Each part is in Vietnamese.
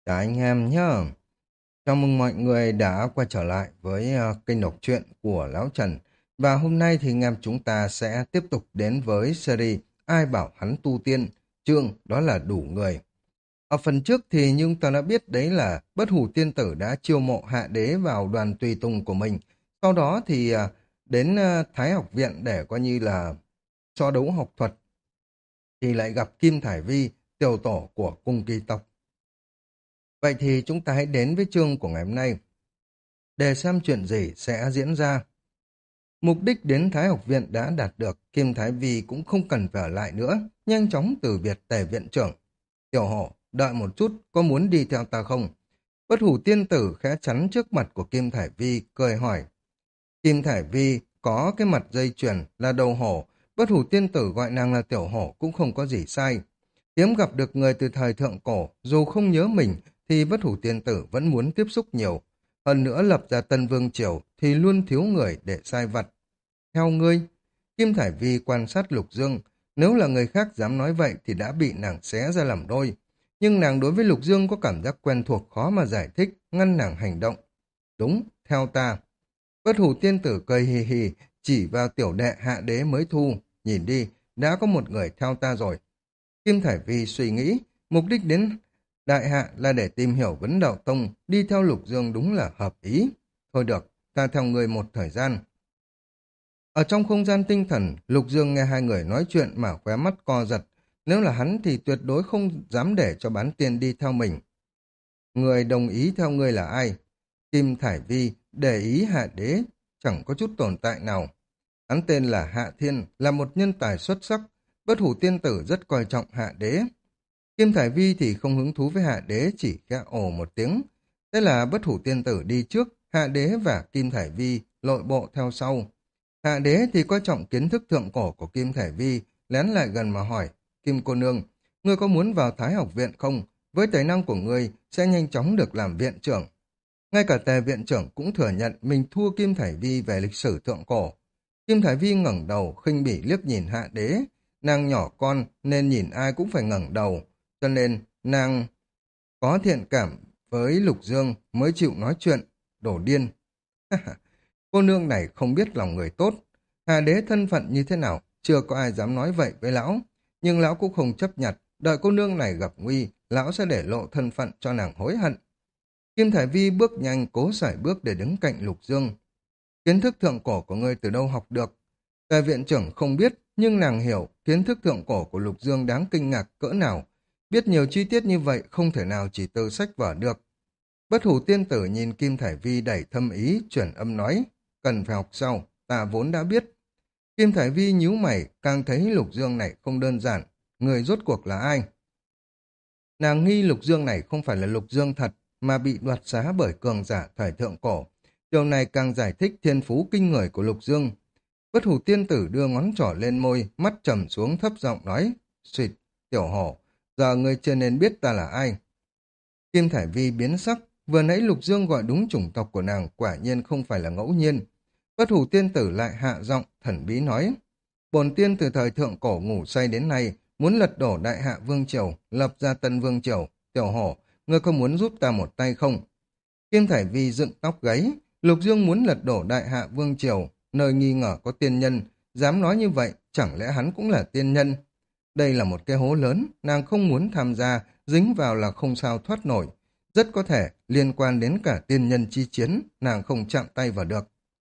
Cả anh em nhá. Chào mừng mọi người đã quay trở lại với kênh đọc truyện của Lão Trần. Và hôm nay thì anh em chúng ta sẽ tiếp tục đến với series Ai bảo hắn tu tiên, chương đó là đủ người. Ở phần trước thì nhưng ta đã biết đấy là Bất Hủ Tiên Tử đã chiêu mộ Hạ Đế vào đoàn tùy tùng của mình. Sau đó thì đến Thái học viện để coi như là cho đấu học thuật thì lại gặp Kim Thải Vi, tiểu tổ của cung kỳ tộc. Vậy thì chúng ta hãy đến với chương của ngày hôm nay để xem chuyện gì sẽ diễn ra. Mục đích đến Thái học viện đã đạt được, Kim Thái Vi cũng không cần phải ở lại nữa, nhanh chóng từ biệt tề viện trưởng. Tiểu hổ, đợi một chút, có muốn đi theo ta không? Bất Hủ Tiên Tử khẽ chắn trước mặt của Kim Thải Vi, cười hỏi. Kim Thải Vi có cái mặt dây chuyền là đầu hổ, Bất Hủ Tiên Tử gọi nàng là tiểu hổ cũng không có gì sai. Hiếm gặp được người từ thời thượng cổ, dù không nhớ mình thì Bất Hủ Tiên Tử vẫn muốn tiếp xúc nhiều. Hơn nữa lập ra Tân Vương Triều thì luôn thiếu người để sai vặt. Theo ngươi, Kim Thải Vi quan sát Lục Dương, nếu là người khác dám nói vậy thì đã bị nàng xé ra làm đôi. Nhưng nàng đối với Lục Dương có cảm giác quen thuộc khó mà giải thích, ngăn nàng hành động. Đúng, theo ta. Bất Hủ Tiên Tử cười hì hì, chỉ vào tiểu đệ Hạ Đế mới thu. Nhìn đi, đã có một người theo ta rồi. Kim Thải Vi suy nghĩ, mục đích đến Đại Hạ là để tìm hiểu vấn đạo tông, đi theo Lục Dương đúng là hợp ý. Thôi được, ta theo người một thời gian. Ở trong không gian tinh thần, Lục Dương nghe hai người nói chuyện mà khóe mắt co giật. Nếu là hắn thì tuyệt đối không dám để cho bán tiên đi theo mình. Người đồng ý theo ngươi là ai? Kim Thải Vi để ý Hạ Đế, chẳng có chút tồn tại nào. Hắn tên là Hạ Thiên, là một nhân tài xuất sắc. Bất Hủ Tiên Tử rất coi trọng Hạ Đế. Kim Thải Vi thì không hứng thú với Hạ Đế, chỉ khẽ ồ một tiếng. Thế là Bất Hủ Tiên Tử đi trước, Hạ Đế và Kim Thải Vi lội bộ theo sau. Hạ Đế thì coi trọng kiến thức thượng cổ của Kim Thải Vi, lén lại gần mà hỏi, Kim cô nương, ngươi có muốn vào Thái học viện không? Với tài năng của ngươi sẽ nhanh chóng được làm viện trưởng. Ngay cả tề viện trưởng cũng thừa nhận mình thua Kim Thải Vi về lịch sử thượng cổ. Kim Thải Vi ngẩng đầu, khinh bỉ liếc nhìn Hạ Đế. Nàng nhỏ con nên nhìn ai cũng phải ngẩng đầu, cho nên nàng có thiện cảm với Lục Dương mới chịu nói chuyện, đổ điên. Cô nương này không biết lòng người tốt. Hạ Đế thân phận như thế nào, chưa có ai dám nói vậy với lão. Nhưng lão cũng không chấp nhận, đợi cô nương này gặp nguy, lão sẽ để lộ thân phận cho nàng hối hận. Kim Thải Vi bước nhanh cố sải bước để đứng cạnh Lục Dương. Kiến thức thượng cổ của ngươi từ đâu học được? Tề viện trưởng không biết, nhưng nàng hiểu kiến thức thượng cổ của Lục Dương đáng kinh ngạc cỡ nào. Biết nhiều chi tiết như vậy không thể nào chỉ từ sách vở được. Bất Hủ Tiên Tử nhìn Kim Thải Vi đầy thâm ý, chuyển âm nói, cần phải học sau, ta vốn đã biết. Kim Thải Vi nhíu mày, càng thấy Lục Dương này không đơn giản, người rốt cuộc là ai? Nàng nghi Lục Dương này không phải là Lục Dương thật, mà bị đoạt xá bởi cường giả thời thượng cổ. Điều này càng giải thích thiên phú kinh người của Lục Dương. Bất Hủ Tiên Tử đưa ngón trỏ lên môi, mắt trầm xuống thấp giọng nói, xịt, tiểu hổ, giờ ngươi chưa nên biết ta là ai. Kim Thải Vi biến sắc, vừa nãy Lục Dương gọi đúng chủng tộc của nàng quả nhiên không phải là ngẫu nhiên. Bất Hủ Tiên Tử lại hạ giọng, thần bí nói, bổn tiên từ thời thượng cổ ngủ say đến nay, muốn lật đổ Đại Hạ Vương Triều, lập ra Tân Vương Triều, tiểu hổ, ngươi có muốn giúp ta một tay không? Kim Thải Vi dựng tóc gáy, Lục Dương muốn lật đổ Đại Hạ Vương Triều, nơi nghi ngờ có tiên nhân, dám nói như vậy, chẳng lẽ hắn cũng là tiên nhân? Đây là một cái hố lớn, nàng không muốn tham gia, dính vào là không sao thoát nổi. Rất có thể liên quan đến cả tiên nhân chi chiến, nàng không chạm tay vào được.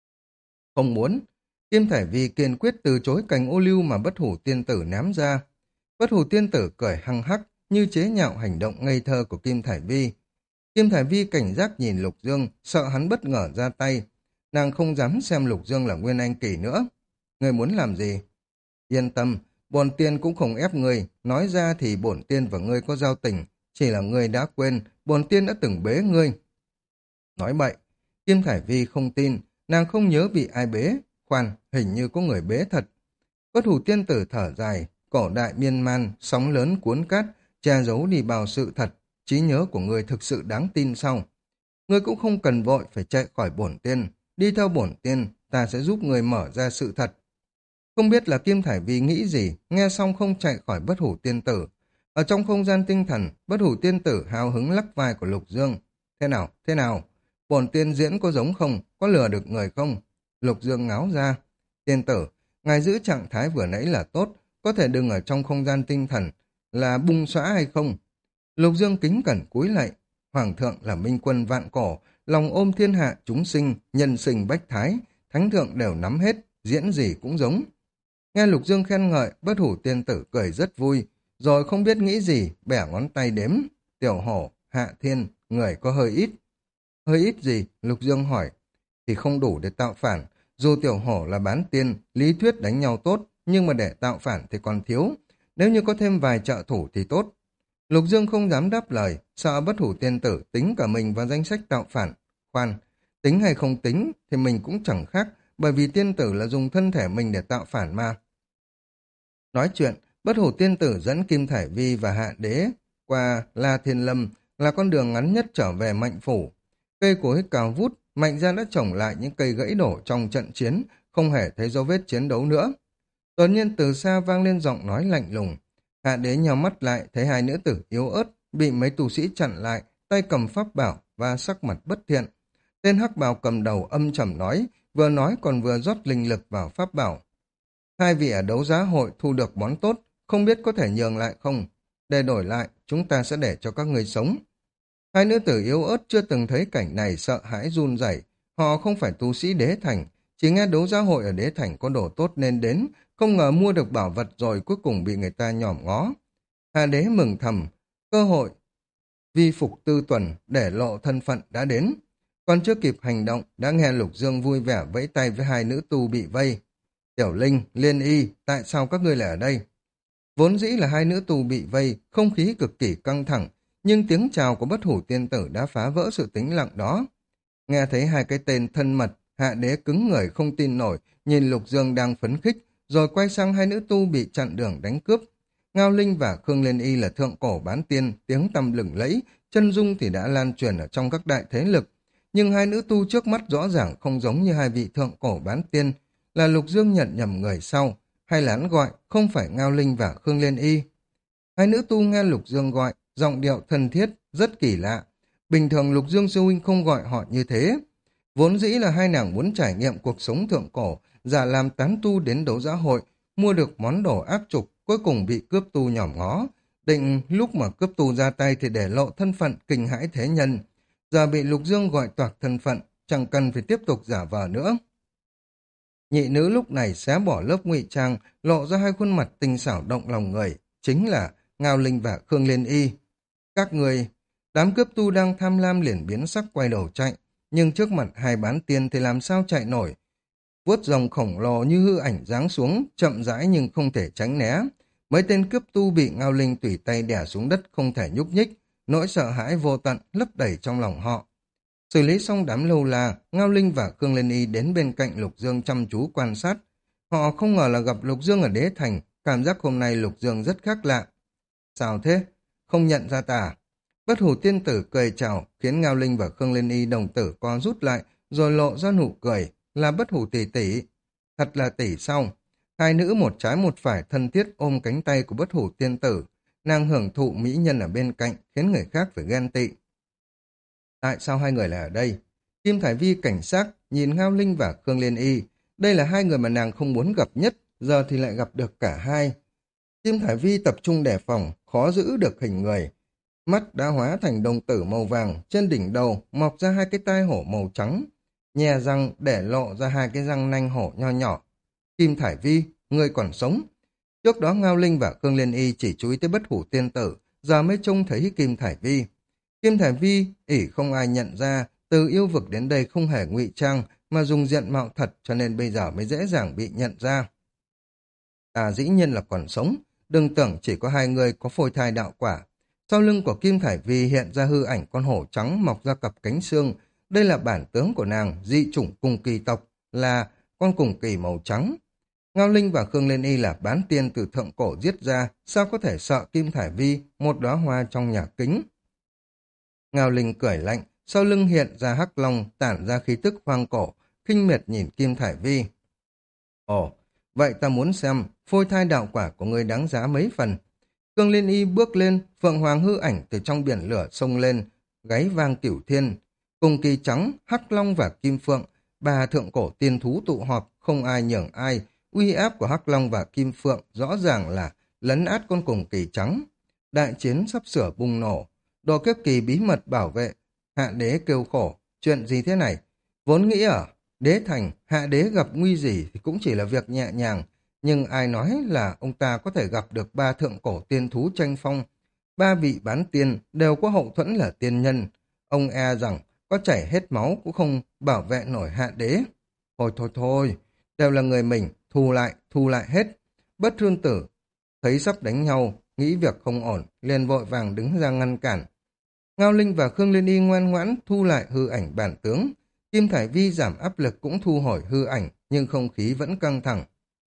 Không muốn, Kim Thải Vi kiên quyết từ chối cành ô liu mà Bất Hủ Tiên Tử ném ra. Bất Hủ Tiên Tử cười hăng hắc, như chế nhạo hành động ngây thơ của Kim Thải Vi. Kim Thải Vi cảnh giác nhìn Lục Dương, sợ hắn bất ngờ ra tay. Nàng không dám xem Lục Dương là Nguyên Anh Kỳ nữa. Ngươi muốn làm gì? Yên tâm, bổn tiên cũng không ép ngươi, nói ra thì bổn tiên và ngươi có giao tình, chỉ là ngươi đã quên, bổn tiên đã từng bế ngươi. Nói bậy, Kim Thải Vi không tin, nàng không nhớ bị ai bế, khoan, hình như có người bế thật. Bất Hủ Tiên Tử thở dài, cổ đại miên man, sóng lớn cuốn cát, che giấu đi bao sự thật, trí nhớ của ngươi thực sự đáng tin sao? Ngươi cũng không cần vội phải chạy khỏi bổn tiên, đi theo bổn tiên, ta sẽ giúp ngươi mở ra sự thật. Không biết là Kim Thải Vi nghĩ gì, nghe xong không chạy khỏi Bất Hủ Tiên Tử, Ở trong không gian tinh thần, Bất Hủ Tiên Tử hào hứng lắc vai của Lục Dương. Thế nào, thế nào? Bổn tiên diễn có giống không? Có lừa được người không? Lục Dương ngáo ra. Tiên tử, ngài giữ trạng thái vừa nãy là tốt, có thể đừng ở trong không gian tinh thần, là bung xõa hay không? Lục Dương kính cẩn cúi lạy. Hoàng thượng là minh quân vạn cổ, lòng ôm thiên hạ chúng sinh, nhân sinh bách thái, thánh thượng đều nắm hết, diễn gì cũng giống. Nghe Lục Dương khen ngợi, Bất Hủ Tiên Tử cười rất vui, rồi không biết nghĩ gì, bẻ ngón tay đếm. Tiểu hổ, Hạ Thiên, người có hơi ít. Hơi ít gì? Lục Dương hỏi. Thì không đủ để tạo phản. Dù tiểu hổ là bán tiên, lý thuyết đánh nhau tốt, nhưng mà để tạo phản thì còn thiếu. Nếu như có thêm vài trợ thủ thì tốt. Lục Dương không dám đáp lời, sợ Bất Hủ Tiên Tử tính cả mình vào danh sách tạo phản. Khoan, tính hay không tính thì mình cũng chẳng khác, bởi vì tiên tử là dùng thân thể mình để tạo phản mà. Nói chuyện, Bất Hủ Tiên Tử dẫn Kim Thải Vi và Hạ Đế qua La Thiên Lâm là con đường ngắn nhất trở về Mạnh Phủ. Cây cối cao vút, Mạnh gia đã trồng lại những cây gãy đổ trong trận chiến, không hề thấy dấu vết chiến đấu nữa. Đột nhiên từ xa vang lên giọng nói lạnh lùng. Hạ Đế nhào mắt lại, thấy hai nữ tử yếu ớt, bị mấy tù sĩ chặn lại, tay cầm pháp bảo và sắc mặt bất thiện. Tên hắc bào cầm đầu âm trầm nói còn vừa rót linh lực vào pháp bảo. Hai vị ở đấu giá hội thu được món tốt, không biết có thể nhường lại không? Để đổi lại, chúng ta sẽ để cho các người sống. Hai nữ tử yếu ớt chưa từng thấy cảnh này sợ hãi run rẩy. Họ không phải tu sĩ đế thành, chỉ nghe đấu giá hội ở đế thành có đồ tốt nên đến, không ngờ mua được bảo vật rồi cuối cùng bị người ta nhòm ngó. Hà đế mừng thầm, cơ hội vi phục tư tuần để lộ thân phận đã đến. Còn chưa kịp hành động, đã nghe Lục Dương vui vẻ vẫy tay với hai nữ tu bị vây. Tiểu Linh, Liên Y, tại sao các ngươi lại ở đây? Vốn dĩ là hai nữ tù bị vây, không khí cực kỳ căng thẳng, nhưng tiếng chào của Bất Hủ Tiên Tử đã phá vỡ sự tĩnh lặng đó. Nghe thấy hai cái tên thân mật, Hạ Đế cứng người không tin nổi, nhìn Lục Dương đang phấn khích, rồi quay sang hai nữ tu bị chặn đường đánh cướp. Ngao Linh và Khương Liên Y là thượng cổ bán tiên, tiếng tăm lừng lẫy, chân dung thì đã lan truyền ở trong các đại thế lực. Nhưng hai nữ tu trước mắt rõ ràng không giống như hai vị thượng cổ bán tiên, là Lục Dương nhận nhầm người sau, hay là hắn gọi không phải Ngao Linh và Khương Liên Y. Hai nữ tu nghe Lục Dương gọi, giọng điệu thân thiết, rất kỳ lạ. Bình thường Lục Dương sư huynh không gọi họ như thế. Vốn dĩ là hai nàng muốn trải nghiệm cuộc sống thượng cổ, giả làm tán tu đến đấu giá hội, mua được món đồ ác trục, cuối cùng bị cướp tu nhòm ngó. Định lúc mà cướp tu ra tay thì để lộ thân phận kinh hãi thế nhân. Giờ bị Lục Dương gọi toạc thân phận, chẳng cần phải tiếp tục giả vờ nữa. Nhị nữ lúc này xé bỏ lớp ngụy trang, lộ ra hai khuôn mặt tinh xảo động lòng người, chính là Ngao Linh và Khương Liên Y. Các người, đám cướp tu đang tham lam liền biến sắc quay đầu chạy, nhưng trước mặt hai bán tiên thì làm sao chạy nổi. Vuốt rồng khổng lồ như hư ảnh giáng xuống, chậm rãi nhưng không thể tránh né. Mấy tên cướp tu bị Ngao Linh tùy tay đè xuống đất không thể nhúc nhích, nỗi sợ hãi vô tận lấp đầy trong lòng họ. Xử lý xong đám lâu la, Ngao Linh và Khương Liên Y đến bên cạnh Lục Dương chăm chú quan sát. Họ không ngờ là gặp Lục Dương ở đế thành, cảm giác hôm nay Lục Dương rất khác lạ. Sao thế? Không nhận ra ta à? Bất Hủ Tiên Tử cười chào, khiến Ngao Linh và Khương Liên Y đồng tử co rút lại, rồi lộ ra nụ cười, là Bất Hủ tỷ tỷ. Thật là tỷ sao? Hai nữ một trái một phải thân thiết ôm cánh tay của Bất Hủ Tiên Tử. Nàng hưởng thụ mỹ nhân ở bên cạnh, khiến người khác phải ghen tị. Tại sao hai người lại ở đây? Kim Thải Vi cảnh giác, nhìn Ngao Linh và Khương Liên Y. Đây là hai người mà nàng không muốn gặp nhất, giờ thì lại gặp được cả hai. Kim Thải Vi tập trung đề phòng, khó giữ được hình người. Mắt đã hóa thành đồng tử màu vàng, trên đỉnh đầu mọc ra hai cái tai hổ màu trắng. Nhè răng để lộ ra hai cái răng nanh hổ nho nhỏ. Kim Thải Vi, người còn sống. Trước đó Ngao Linh và Khương Liên Y chỉ chú ý tới Bất Hủ Tiên Tử, giờ mới trông thấy Kim Thải Vi. Kim Thải Vi ỷ không ai nhận ra, từ yêu vực đến đây không hề ngụy trang mà dùng diện mạo thật, cho nên bây giờ mới dễ dàng bị nhận ra. Dĩ nhiên là còn sống, đừng tưởng chỉ có hai người có phôi thai đạo quả. Sau lưng của Kim Thải Vi hiện ra hư ảnh con hổ trắng mọc ra cặp cánh xương, đây là bản tướng của nàng, dị chủng cùng kỳ tộc, là con cùng kỳ màu trắng. Ngao Linh và Khương Liên Y là bán tiên từ thượng cổ giết ra, sao có thể sợ Kim Thải Vi, một đóa hoa trong nhà kính. Ngao Linh cười lạnh, sau lưng hiện ra hắc long tản ra khí tức hoang cổ, khinh miệt nhìn Kim Thải Vi. Ồ, vậy ta muốn xem phôi thai đạo quả của ngươi đáng giá mấy phần. Khương Liên Y bước lên, Phượng Hoàng hư ảnh từ trong biển lửa xông lên, gáy vang cửu thiên. Cùng kỳ trắng, hắc long và kim phượng, ba thượng cổ tiên thú tụ họp, không ai nhường ai. Uy áp của hắc long và kim phượng rõ ràng là lấn át con cùng kỳ trắng. Đại chiến sắp sửa bùng nổ. Đồ kiếp kỳ bí mật bảo vệ. Hạ đế kêu khổ. Chuyện gì thế này? Vốn nghĩ ở đế thành, hạ đế gặp nguy gì thì cũng chỉ là việc nhẹ nhàng. Nhưng ai nói là ông ta có thể gặp được ba thượng cổ tiên thú tranh phong. Ba vị bán tiên đều có hậu thuẫn là tiên nhân. Ông e rằng có chảy hết máu cũng không bảo vệ nổi hạ đế. Thôi thôi thôi, đều là người mình, thu lại hết. Bất thương tử, thấy sắp đánh nhau, nghĩ việc không ổn, liền vội vàng đứng ra ngăn cản. Ngao Linh và Khương Liên Y ngoan ngoãn thu lại hư ảnh bản tướng. Kim Thải Vi giảm áp lực cũng thu hồi hư ảnh, nhưng không khí vẫn căng thẳng.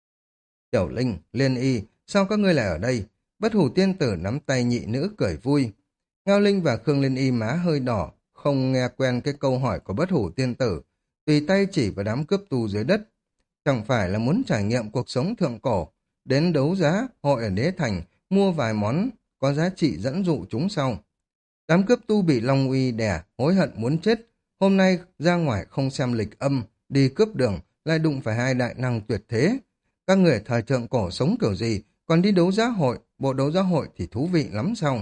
Tiểu Linh, Liên Y, sao các ngươi lại ở đây? Bất hủ tiên tử nắm tay nhị nữ cười vui. Ngao Linh và Khương Liên Y má hơi đỏ, không nghe quen cái câu hỏi của bất hủ tiên tử, tùy tay chỉ vào đám cướp tù dưới đất. Chẳng phải là muốn trải nghiệm cuộc sống thượng cổ, đến đấu giá, hội ở đế thành, mua vài món có giá trị dẫn dụ chúng sau. Đám cướp tu bị Long Uy đè, hối hận muốn chết. Hôm nay ra ngoài không xem lịch âm, đi cướp đường, lại đụng phải hai đại năng tuyệt thế. Các người thời thượng cổ sống kiểu gì, còn đi đấu giá hội, bộ đấu giá hội thì thú vị lắm sao?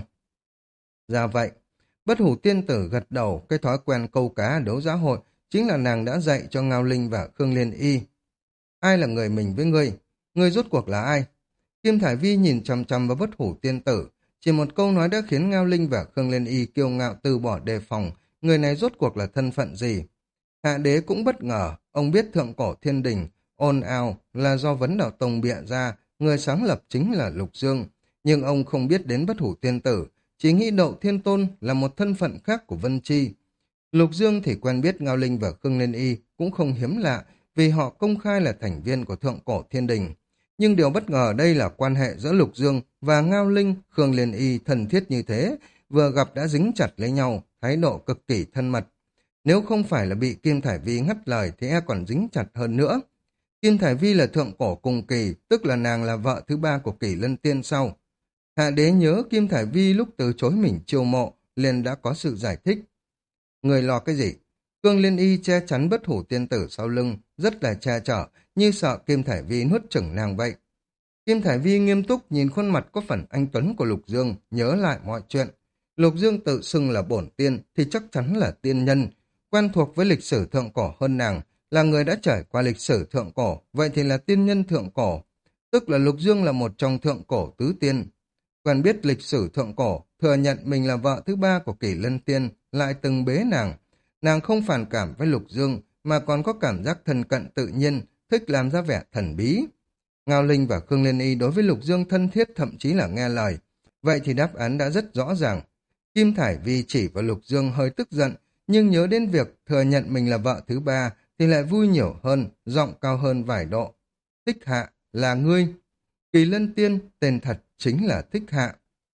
Ra vậy, bất hủ tiên tử gật đầu, cái thói quen câu cá đấu giá hội chính là nàng đã dạy cho Ngao Linh và Khương Liên Y. Ai là người mình với ngươi? Ngươi rốt cuộc là ai? Kim Thải Vi nhìn chằm chằm vào bất hủ tiên tử, chỉ một câu nói đã khiến Ngao Linh và Khương Liên Y kiêu ngạo từ bỏ đề phòng, người này rốt cuộc là thân phận gì? Hạ đế cũng bất ngờ, ông biết thượng cổ thiên đình, ồn ào là do Vấn Đạo Tông bịa ra, người sáng lập chính là Lục Dương, nhưng ông không biết đến bất hủ tiên tử, chỉ nghĩ Đậu Thiên Tôn là một thân phận khác của Vân Chi. Lục Dương thì quen biết Ngao Linh và Khương Liên Y cũng không hiếm lạ vì họ công khai là thành viên của thượng cổ thiên đình. Nhưng điều bất ngờ ở đây là quan hệ giữa Lục Dương và Ngao Linh, Khương Liên Y thân thiết như thế, vừa gặp đã dính chặt lấy nhau, thái độ cực kỳ thân mật. Nếu không phải là bị Kim Thải Vi ngắt lời thì e còn dính chặt hơn nữa. Kim Thải Vi là thượng cổ cùng kỳ, tức là nàng là vợ thứ ba của Kỷ Lân Tiên sau. Hạ đế nhớ Kim Thải Vi lúc từ chối mình chiêu mộ, liền đã có sự giải thích. Người lo cái gì? Khương Liên Y che chắn bất hủ tiên tử sau lưng, rất là che chở, như sợ Kim Thải Vi nuốt chửng nàng vậy. Kim Thải Vi nghiêm túc nhìn khuôn mặt có phần anh tuấn của Lục Dương, nhớ lại mọi chuyện. Lục Dương tự xưng là bổn tiên thì chắc chắn là tiên nhân, quen thuộc với lịch sử thượng cổ hơn nàng, là người đã trải qua lịch sử thượng cổ, vậy thì là tiên nhân thượng cổ, tức là Lục Dương là một trong thượng cổ tứ tiên. Quen biết lịch sử thượng cổ, thừa nhận mình là vợ thứ ba của Kỷ Lân Tiên, lại từng bế nàng. Nàng không phản cảm với Lục Dương, mà còn có cảm giác thân cận tự nhiên, thích làm ra vẻ thần bí. Ngao Linh và Khương Liên Y đối với Lục Dương thân thiết, thậm chí là nghe lời. Vậy thì đáp án đã rất rõ ràng. Kim Thải Vi chỉ vào Lục Dương hơi tức giận, nhưng nhớ đến việc thừa nhận mình là vợ thứ ba thì lại vui nhiều hơn, giọng cao hơn vài độ. Thích Hạ, là ngươi. Kỳ Lân Tiên, tên thật chính là Thích Hạ.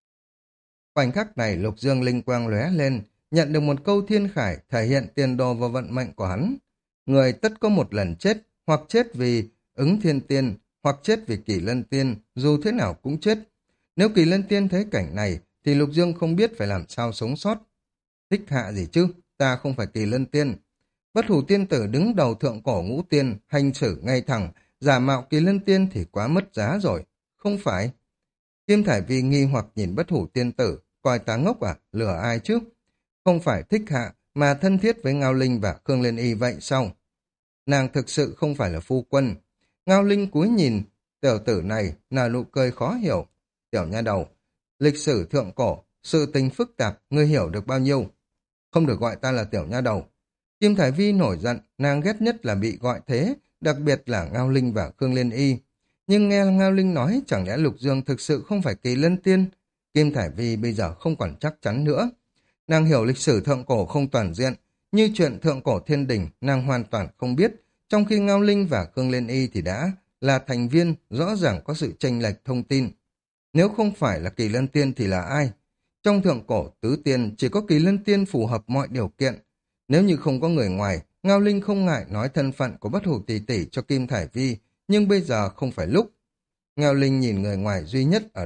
Khoảnh khắc này Lục Dương linh quang lóe lên, nhận được một câu thiên khải thể hiện tiền đồ và vận mệnh của hắn. Người tất có một lần chết, hoặc chết vì ứng thiên tiên, hoặc chết vì Kỷ Lân Tiên, dù thế nào cũng chết. Nếu Kỷ Lân Tiên thấy cảnh này, thì Lục Dương không biết phải làm sao sống sót. Thích Hạ gì chứ, ta không phải Kỷ Lân Tiên. Bất hủ tiên tử đứng đầu thượng cổ ngũ tiên, hành xử ngay thẳng, giả mạo Kỷ Lân Tiên thì quá mất giá rồi. Không phải. Kim Thải Vi nghi hoặc nhìn bất hủ tiên tử, coi ta ngốc à, lừa ai chứ? Không phải Thích Hạ, mà thân thiết với Ngao Linh và Khương Liên Y vậy sao? Nàng thực sự không phải là phu quân. Ngao Linh cúi nhìn, tiểu tử này nở nụ cười khó hiểu. Tiểu nha đầu, lịch sử thượng cổ, sự tình phức tạp, ngươi hiểu được bao nhiêu? Không được gọi ta là tiểu nha đầu. Kim Thải Vi nổi giận, nàng ghét nhất là bị gọi thế, đặc biệt là Ngao Linh và Khương Liên Y. Nhưng nghe Ngao Linh nói chẳng lẽ Lục Dương thực sự không phải Kỳ Lân Tiên? Kim Thải Vi bây giờ không còn chắc chắn nữa. Nàng hiểu lịch sử thượng cổ không toàn diện, như chuyện thượng cổ thiên đình nàng hoàn toàn không biết, trong khi Ngao Linh và Khương Liên Y thì đã là thành viên, rõ ràng có sự chênh lệch thông tin. Nếu không phải là Kỳ Lân Tiên thì là ai? Trong thượng cổ tứ tiên chỉ có Kỳ Lân Tiên phù hợp mọi điều kiện. Nếu như không có người ngoài, Ngao Linh không ngại nói thân phận của bất hủ tỷ tỷ cho Kim Thải Vi, nhưng bây giờ không phải lúc. Ngao Linh nhìn người ngoài duy nhất ở đây,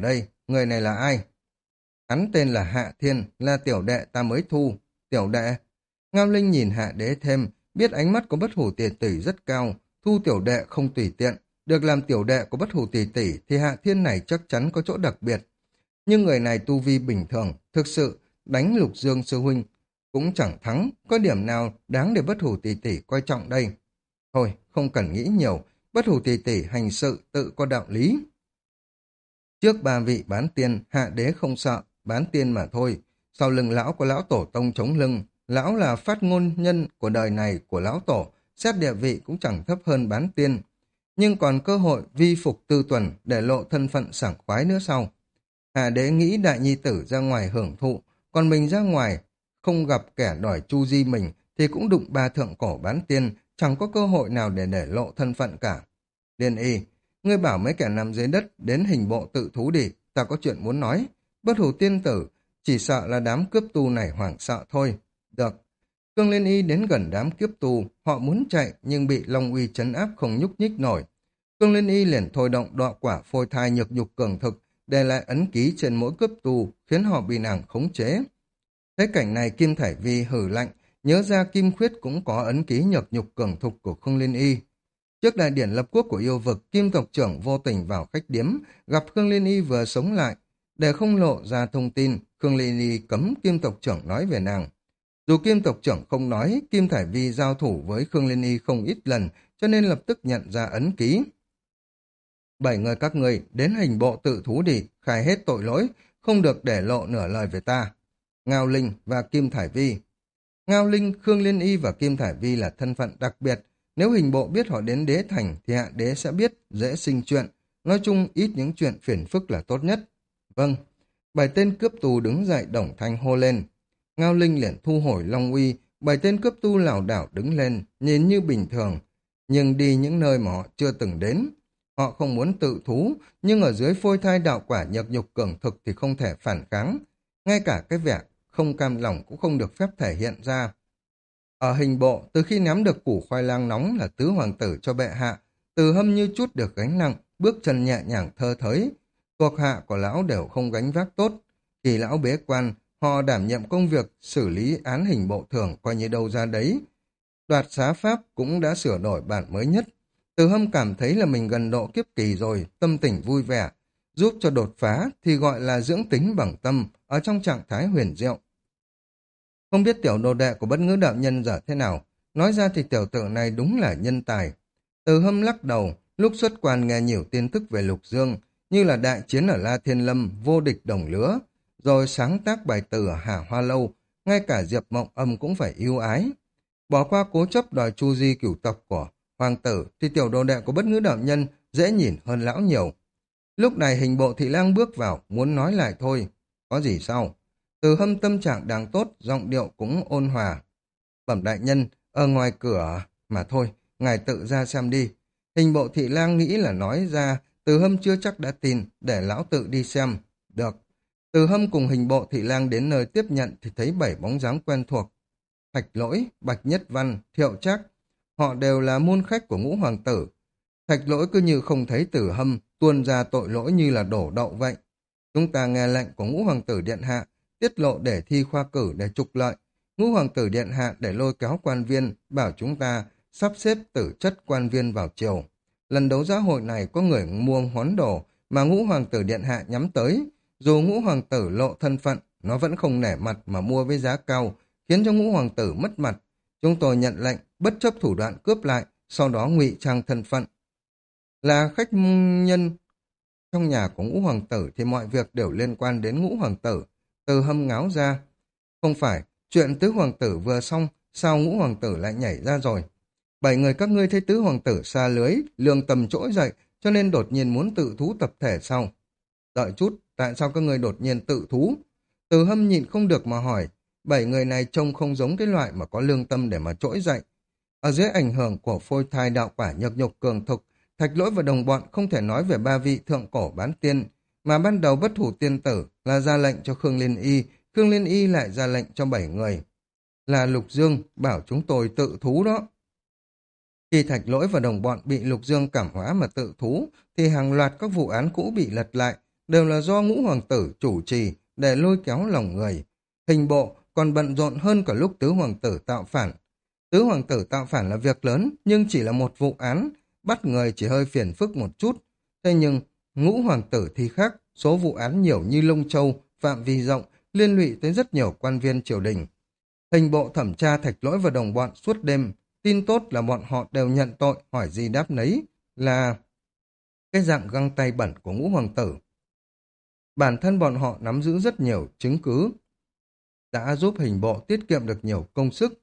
người này là ai? Hắn tên là Hạ Thiên, là tiểu đệ ta mới thu. Tiểu đệ? Ngao Linh nhìn Hạ Đế thêm, biết ánh mắt của Bất Hủ Tỷ Tỷ rất cao, thu tiểu đệ không tùy tiện, được làm tiểu đệ của Bất Hủ Tỷ Tỷ thì Hạ Thiên này chắc chắn có chỗ đặc biệt. Nhưng người này tu vi bình thường, thực sự đánh Lục Dương sư huynh cũng chẳng thắng, có điểm nào đáng để Bất Hủ Tỷ Tỷ coi trọng đây? Thôi, không cần nghĩ nhiều, Bất Hủ Tỷ Tỷ hành sự tự có đạo lý. Trước ba vị bán tiên, Hạ Đế không sợ, bán tiên mà thôi. Sau lưng lão có lão tổ tông chống lưng, lão là phát ngôn nhân của đời này của lão tổ, xét địa vị cũng chẳng thấp hơn bán tiên. Nhưng còn cơ hội vi phục tư tuần để lộ thân phận sảng khoái nữa sau. Hạ Đế nghĩ đại nhi tử ra ngoài hưởng thụ, còn mình ra ngoài không gặp kẻ đòi chu di mình thì cũng đụng ba thượng cổ bán tiên, chẳng có cơ hội nào để lộ thân phận cả. Liên Y, ngươi bảo mấy kẻ nằm dưới đất đến hình bộ tự thú đi, ta có chuyện muốn nói. Bất Hủ tiên tử, chỉ sợ là đám cướp tu này hoảng sợ thôi. Được. Cương Liên Y đến gần đám cướp tu, họ muốn chạy nhưng bị Long Uy trấn áp không nhúc nhích nổi. Cương Liên Y liền thôi động đọa quả phôi thai nhược nhục cường thực, để lại ấn ký trên mỗi cướp tu, khiến họ bị nàng khống chế. Thấy cảnh này Kim Thải Vi hử lạnh, nhớ ra Kim Khuyết cũng có ấn ký nhược nhục cường thục của Cương Liên Y. Trước đại điển lập quốc của yêu vực, Kim tộc trưởng vô tình vào khách điếm, gặp Khương Liên Y vừa sống lại. Để không lộ ra thông tin, Khương Liên Y cấm Kim tộc trưởng nói về nàng. Dù Kim tộc trưởng không nói, Kim Thải Vi giao thủ với Khương Liên Y không ít lần, cho nên lập tức nhận ra ấn ký. 7 người các người đến hình bộ tự thú đi, khai hết tội lỗi, không được để lộ nửa lời về ta. Ngao Linh và Kim Thải Vi. Ngao Linh, Khương Liên Y và Kim Thải Vi là thân phận đặc biệt. Nếu hình bộ biết họ đến đế thành thì Hạ Đế sẽ biết, dễ sinh chuyện. Nói chung ít những chuyện phiền phức là tốt nhất. Vâng. 7 tên cướp tù đứng dậy đồng thanh hô lên. Ngao Linh liền thu hồi Long Uy, 7 tên cướp tu lảo đảo đứng lên, nhìn như bình thường, nhưng đi những nơi mà họ chưa từng đến. Họ không muốn tự thú, nhưng ở dưới phôi thai đạo quả nhược nhục cường thực thì không thể phản kháng. Ngay cả cái vẻ không cam lòng cũng không được phép thể hiện ra. Ở hình bộ, từ khi nắm được củ khoai lang nóng là tứ hoàng tử cho bệ hạ, Từ Hâm như chút được gánh nặng, bước chân nhẹ nhàng thơ thới. Thuộc hạ của lão đều không gánh vác tốt. Khi lão bế quan, họ đảm nhiệm công việc xử lý án hình bộ thường coi như đâu ra đấy. Đoạt xá pháp cũng đã sửa đổi bản mới nhất. Từ Hâm cảm thấy là mình gần độ kiếp kỳ rồi, tâm tình vui vẻ. Giúp cho đột phá thì gọi là dưỡng tính bằng tâm, ở trong trạng thái huyền diệu. Không biết tiểu đồ đệ của Bất Ngữ đạo nhân giờ thế nào, nói ra thì tiểu tử này đúng là nhân tài. Từ Hâm lắc đầu, lúc xuất quan nghe nhiều tin tức về Lục Dương, như là đại chiến ở La Thiên Lâm, vô địch đồng lứa, rồi sáng tác bài từ ở Hà Hoa Lâu, ngay cả Diệp Mộng Âm cũng phải yêu ái. Bỏ qua cố chấp đòi chu di cửu tộc của hoàng tử thì tiểu đồ đệ của Bất Ngữ đạo nhân dễ nhìn hơn lão nhiều. Lúc này hình bộ thị lang bước vào, muốn nói lại thôi. Có gì sao? Từ Hâm tâm trạng đang tốt, giọng điệu cũng ôn hòa. Bẩm đại nhân, ở ngoài cửa mà thôi, ngài tự ra xem đi. Hình bộ thị lang nghĩ là nói ra, Từ Hâm chưa chắc đã tin, để lão tự đi xem. Được. Từ Hâm cùng hình bộ thị lang đến nơi tiếp nhận thì thấy 7 bóng dáng quen thuộc. Thạch Lỗi, Bạch Nhất Văn, Thiệu Trác, họ đều là môn khách của Ngũ hoàng tử. Thạch Lỗi cứ như không thấy Từ Hâm, tuôn ra tội lỗi như là đổ đậu vậy. Chúng ta nghe lệnh của Ngũ hoàng tử điện hạ, tiết lộ để thi khoa cử để trục lợi. Ngũ hoàng tử điện hạ để lôi kéo quan viên, bảo chúng ta sắp xếp tử chất quan viên vào triều. Lần đấu giá hội này có người mua món đồ mà Ngũ hoàng tử điện hạ nhắm tới. Dù Ngũ hoàng tử lộ thân phận, nó vẫn không nể mặt mà mua với giá cao, khiến cho Ngũ hoàng tử mất mặt. Chúng tôi nhận lệnh, bất chấp thủ đoạn cướp lại, sau đó ngụy trang thân phận. Là khách nhân trong nhà của Ngũ hoàng tử thì mọi việc đều liên quan đến Ngũ hoàng tử. Từ Hâm ngáo ra. Không phải, chuyện tứ hoàng tử vừa xong, sao Ngũ hoàng tử lại nhảy ra rồi? 7 người các ngươi thấy tứ hoàng tử xa lưới, lương tầm trỗi dậy, cho nên đột nhiên muốn tự thú tập thể sau. Đợi chút, tại sao các ngươi đột nhiên tự thú? Từ Hâm nhịn không được mà hỏi. 7 người này trông không giống cái loại mà có lương tâm để mà trỗi dậy. Ở dưới ảnh hưởng của phôi thai đạo quả nhược nhục cường thục, Thạch Lỗi và đồng bọn không thể nói về 3 vị thượng cổ bán tiên, mà ban đầu Bất Hủ tiên tử là ra lệnh cho Khương Liên Y, Khương Liên Y lại ra lệnh cho 7 người. Là Lục Dương bảo chúng tôi tự thú đó. Khi Thạch Lỗi và đồng bọn bị Lục Dương cảm hóa mà tự thú, thì hàng loạt các vụ án cũ bị lật lại, đều là do ngũ hoàng tử chủ trì để lôi kéo lòng người. Hình bộ còn bận rộn hơn cả lúc tứ hoàng tử tạo phản. Tứ hoàng tử tạo phản là việc lớn, nhưng chỉ là một vụ án, bắt người chỉ hơi phiền phức một chút. Thế nhưng, ngũ hoàng tử thì khác, số vụ án nhiều như lông châu, phạm vi rộng, liên lụy tới rất nhiều quan viên triều đình. Hình bộ thẩm tra Thạch Lỗi và đồng bọn suốt đêm, tin tốt là bọn họ đều nhận tội, hỏi gì đáp nấy, là cái dạng găng tay bẩn của ngũ hoàng tử. Bản thân bọn họ nắm giữ rất nhiều chứng cứ, đã giúp hình bộ tiết kiệm được nhiều công sức.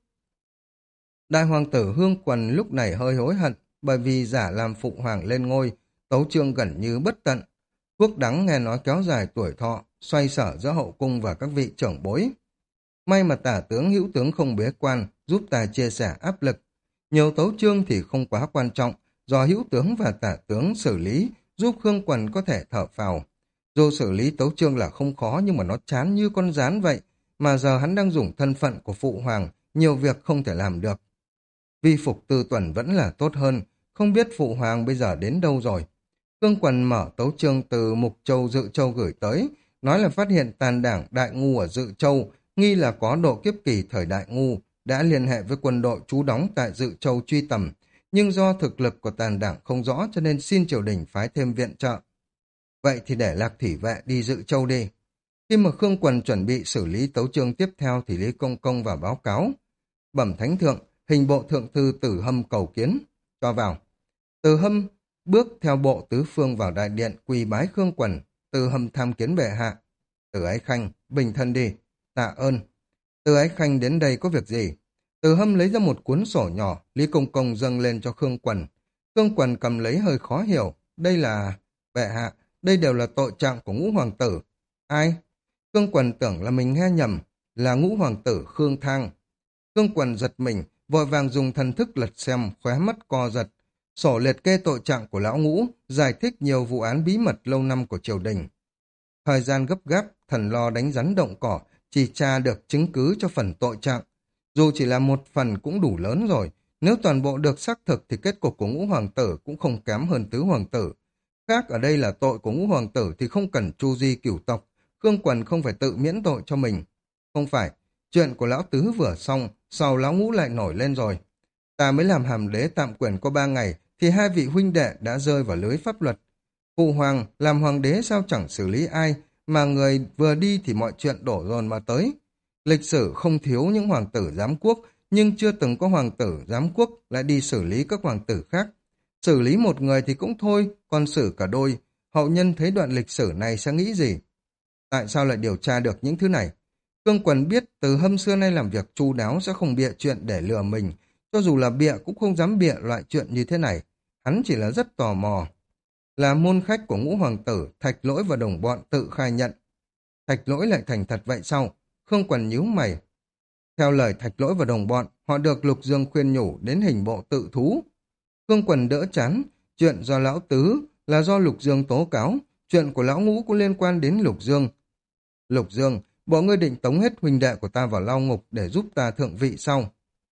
Đại hoàng tử Hương Quần lúc này hơi hối hận, bởi vì giả làm phụ hoàng lên ngôi, tấu chương gần như bất tận. Thuốc đắng nghe nói kéo dài tuổi thọ, xoay sở giữa hậu cung và các vị trưởng bối. May mà tả tướng hữu tướng không bế quan, giúp ta chia sẻ áp lực. Nhiều tấu chương thì không quá quan trọng, do hữu tướng và tả tướng xử lý, giúp Hương Quần có thể thở phào. Dù xử lý tấu chương là không khó nhưng mà nó chán như con gián vậy, mà giờ hắn đang dùng thân phận của phụ hoàng, nhiều việc không thể làm được. Vi phục tư tuần vẫn là tốt hơn, không biết phụ hoàng bây giờ đến đâu rồi. Cương Quần mở tấu chương từ Mục Châu Dự Châu gửi tới, nói là phát hiện tàn đảng Đại Ngu ở Dự Châu, nghi là có độ kiếp kỳ thời Đại Ngu, đã liên hệ với quân đội trú đóng tại Dự Châu truy tầm, nhưng do thực lực của tàn đảng không rõ cho nên xin triều đình phái thêm viện trợ. Vậy thì để Lạc Thủy Vệ đi Dự Châu đi. Khi mà Khương Quần chuẩn bị xử lý tấu chương tiếp theo thì Lý Công Công vào báo cáo. Bẩm Thánh Thượng, hình bộ thượng thư Tử Hâm cầu kiến, cho vào. Tử Hâm bước theo bộ tứ phương vào đại điện quỳ bái Khương Quần. Tử Hâm tham kiến bệ hạ. Từ Ái Khanh, bình thân đi. Tạ ơn. Từ Ái Khanh đến đây có việc gì? Tử Hâm lấy ra một cuốn sổ nhỏ, Lý Công Công dâng lên cho Khương Quần. Khương Quần cầm lấy hơi khó hiểu. Đây là... Bệ hạ, đây đều là tội trạng của ngũ hoàng tử. Ai? Khương Quần tưởng là mình nghe nhầm, là ngũ hoàng tử Khương Thang. Khương Quần giật mình, vội vàng dùng thần thức lật xem, khóe mắt co giật. Sổ liệt kê tội trạng của lão ngũ, giải thích nhiều vụ án bí mật lâu năm của triều đình. Thời gian gấp gáp, thần lo đánh rắn động cỏ, chỉ tra được chứng cứ cho phần tội trạng. Dù chỉ là một phần cũng đủ lớn rồi, nếu toàn bộ được xác thực thì kết cục của ngũ hoàng tử cũng không kém hơn tứ hoàng tử. Khác ở đây là tội của ngũ hoàng tử thì không cần chu di cửu tộc, Khương Quần không phải tự miễn tội cho mình. Không phải, chuyện của lão tứ vừa xong, sau lão ngũ lại nổi lên rồi. Ta mới làm hàm đế tạm quyền có 3 ngày, thì hai vị huynh đệ đã rơi vào lưới pháp luật. Phụ hoàng làm hoàng đế sao chẳng xử lý ai, mà người vừa đi thì mọi chuyện đổ dồn mà tới. Lịch sử không thiếu những hoàng tử giám quốc, nhưng chưa từng có hoàng tử giám quốc lại đi xử lý các hoàng tử khác. Xử lý một người thì cũng thôi, còn xử cả đôi. Hậu nhân thấy đoạn lịch sử này sẽ nghĩ gì? Tại sao lại điều tra được những thứ này? Cương Quần biết từ Hâm xưa nay làm việc chu đáo sẽ không bịa chuyện để lừa mình. Cho dù là bịa cũng không dám bịa loại chuyện như thế này. Hắn chỉ là rất tò mò. Là môn khách của ngũ hoàng tử, Thạch Lỗi và đồng bọn tự khai nhận. Thạch Lỗi lại thành thật vậy sao? Khương Quần nhíu mày. Theo lời Thạch Lỗi và đồng bọn, họ được Lục Dương khuyên nhủ đến hình bộ tự thú. Khương Quần đỡ chán, chuyện do lão tứ là do Lục Dương tố cáo, chuyện của lão ngũ cũng liên quan đến Lục Dương. Lục Dương, bộ ngươi định tống hết huynh đệ của ta vào lao ngục để giúp ta thượng vị sau.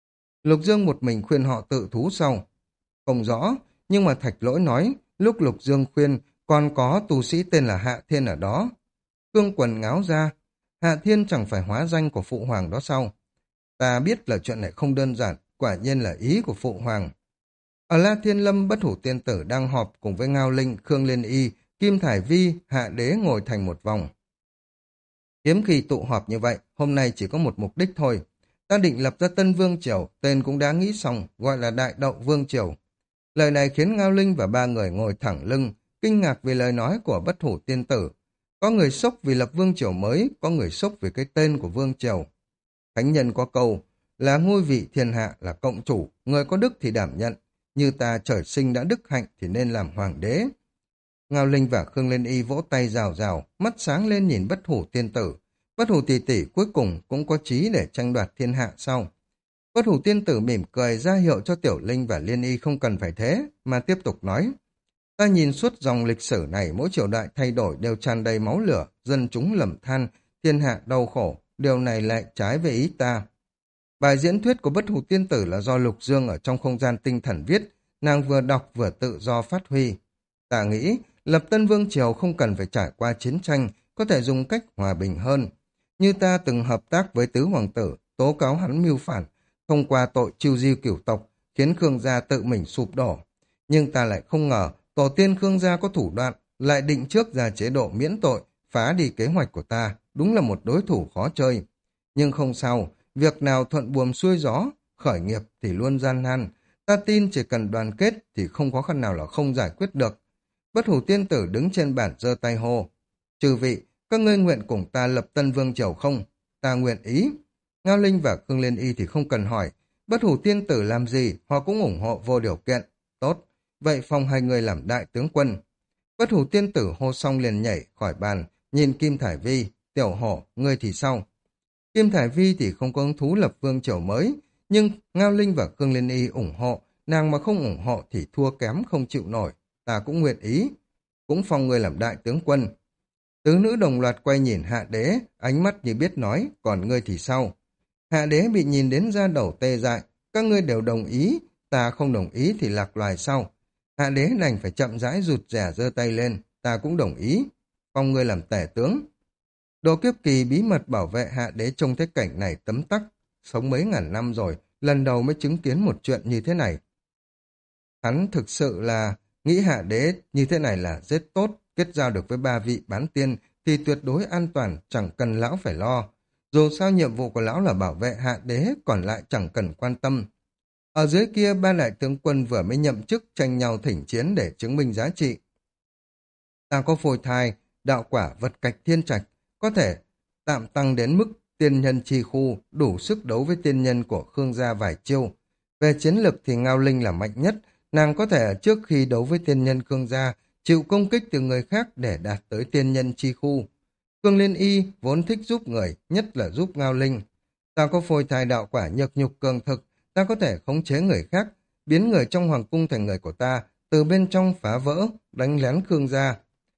Lục Dương một mình khuyên họ tự thú sau. Không rõ, nhưng mà Thạch Lỗi nói, lúc Lục Dương khuyên, còn có tu sĩ tên là Hạ Thiên ở đó. Khương Quần ngáo ra, Hạ Thiên chẳng phải hóa danh của phụ hoàng đó sao? Ta biết là chuyện này không đơn giản, quả nhiên là ý của phụ hoàng. Ở La Thiên Lâm, Bất Hủ Tiên Tử đang họp cùng với Ngao Linh, Khương Liên Y, Kim Thải Vi, Hạ Đế ngồi thành một vòng. Hiếm khi tụ họp như vậy, hôm nay chỉ có một mục đích thôi. Ta định lập ra Tân Vương Triều, tên cũng đã nghĩ xong, gọi là Đại Đậu Vương Triều. Lời này khiến Ngao Linh và ba người ngồi thẳng lưng, kinh ngạc vì lời nói của Bất Hủ Tiên Tử. Có người sốc vì lập Vương Triều mới, có người sốc vì cái tên của Vương Triều. Thánh nhân có câu, là ngôi vị thiên hạ là cộng chủ, người có đức thì đảm nhận. Như ta trời sinh đã đức hạnh thì nên làm hoàng đế. Ngao Linh và Khương Liên Y vỗ tay rào rào, mắt sáng lên nhìn Bất Hủ Tiên Tử. Bất Hủ tỷ tỷ cuối cùng cũng có chí để tranh đoạt thiên hạ sau. Bất Hủ Tiên Tử mỉm cười ra hiệu cho Tiểu Linh và Liên Y không cần phải thế, mà tiếp tục nói. Ta nhìn suốt dòng lịch sử này, mỗi triều đại thay đổi đều tràn đầy máu lửa, dân chúng lầm than, thiên hạ đau khổ, điều này lại trái với ý ta. Bài diễn thuyết của Bất Hủ Tiên Tử là do Lục Dương ở trong không gian tinh thần viết, nàng vừa đọc vừa tự do phát huy. Ta nghĩ Lập Tân Vương Triều không cần phải trải qua chiến tranh, có thể dùng cách hòa bình hơn. Như ta từng hợp tác với tứ hoàng tử, tố cáo hắn mưu phản, thông qua tội chiêu diêu cửu tộc, khiến Khương gia tự mình sụp đổ. Nhưng ta lại không ngờ, tổ tiên Khương gia có thủ đoạn, lại định trước ra chế độ miễn tội, phá đi kế hoạch của ta, đúng là một đối thủ khó chơi. Nhưng không sao, việc nào thuận buồm xuôi gió, khởi nghiệp thì luôn gian nan. Ta tin chỉ cần đoàn kết thì không khó khăn nào là không giải quyết được. Bất Hủ Tiên Tử đứng trên bàn giơ tay hô. Chư vị, các ngươi nguyện cùng ta lập Tân Vương Triều không? Ta nguyện ý. Ngao Linh và Khương Liên Y thì không cần hỏi. Bất Hủ Tiên Tử làm gì, họ cũng ủng hộ vô điều kiện. Tốt, vậy phong hai người làm đại tướng quân. Bất Hủ Tiên Tử hô xong liền nhảy khỏi bàn, nhìn Kim Thải Vi. Tiểu Hổ, ngươi thì sao? Kim Thải Vi thì không có hứng thú lập vương triều mới, nhưng Ngao Linh và Khương Liên Y ủng hộ, nàng mà không ủng hộ thì thua kém không chịu nổi, ta cũng nguyện ý, cũng phong ngươi làm đại tướng quân. Tứ nữ đồng loạt quay nhìn Hạ Đế, ánh mắt như biết nói, còn ngươi thì sao? Hạ Đế bị nhìn đến da đầu tê dại, các ngươi đều đồng ý, ta không đồng ý thì lạc loài sau. Hạ Đế đành phải chậm rãi rụt rẻ giơ tay lên, ta cũng đồng ý, phong ngươi làm tể tướng. Đồ Kiếp Kỳ bí mật bảo vệ Hạ Đế trông thấy cảnh này tấm tắc, sống mấy ngàn năm rồi, lần đầu mới chứng kiến một chuyện như thế này. Hắn thực sự là nghĩ Hạ Đế như thế này là rất tốt, kết giao được với ba vị bán tiên thì tuyệt đối an toàn, chẳng cần lão phải lo. Dù sao nhiệm vụ của lão là bảo vệ Hạ Đế, còn lại chẳng cần quan tâm. Ở dưới kia ba đại tướng quân vừa mới nhậm chức tranh nhau thỉnh chiến để chứng minh giá trị. Ta có phôi thai, đạo quả vật cạch thiên trạch, có thể tạm tăng đến mức tiên nhân chi khu, đủ sức đấu với tiên nhân của Khương gia vài chiêu. Về chiến lực thì Ngao Linh là mạnh nhất, nàng có thể ở trước khi đấu với tiên nhân Khương gia, chịu công kích từ người khác để đạt tới tiên nhân chi khu. Khương Liên Y vốn thích giúp người, nhất là giúp Ngao Linh. Ta có phôi thai đạo quả nhược nhục cường thực, ta có thể khống chế người khác, biến người trong hoàng cung thành người của ta, từ bên trong phá vỡ, đánh lén Khương gia.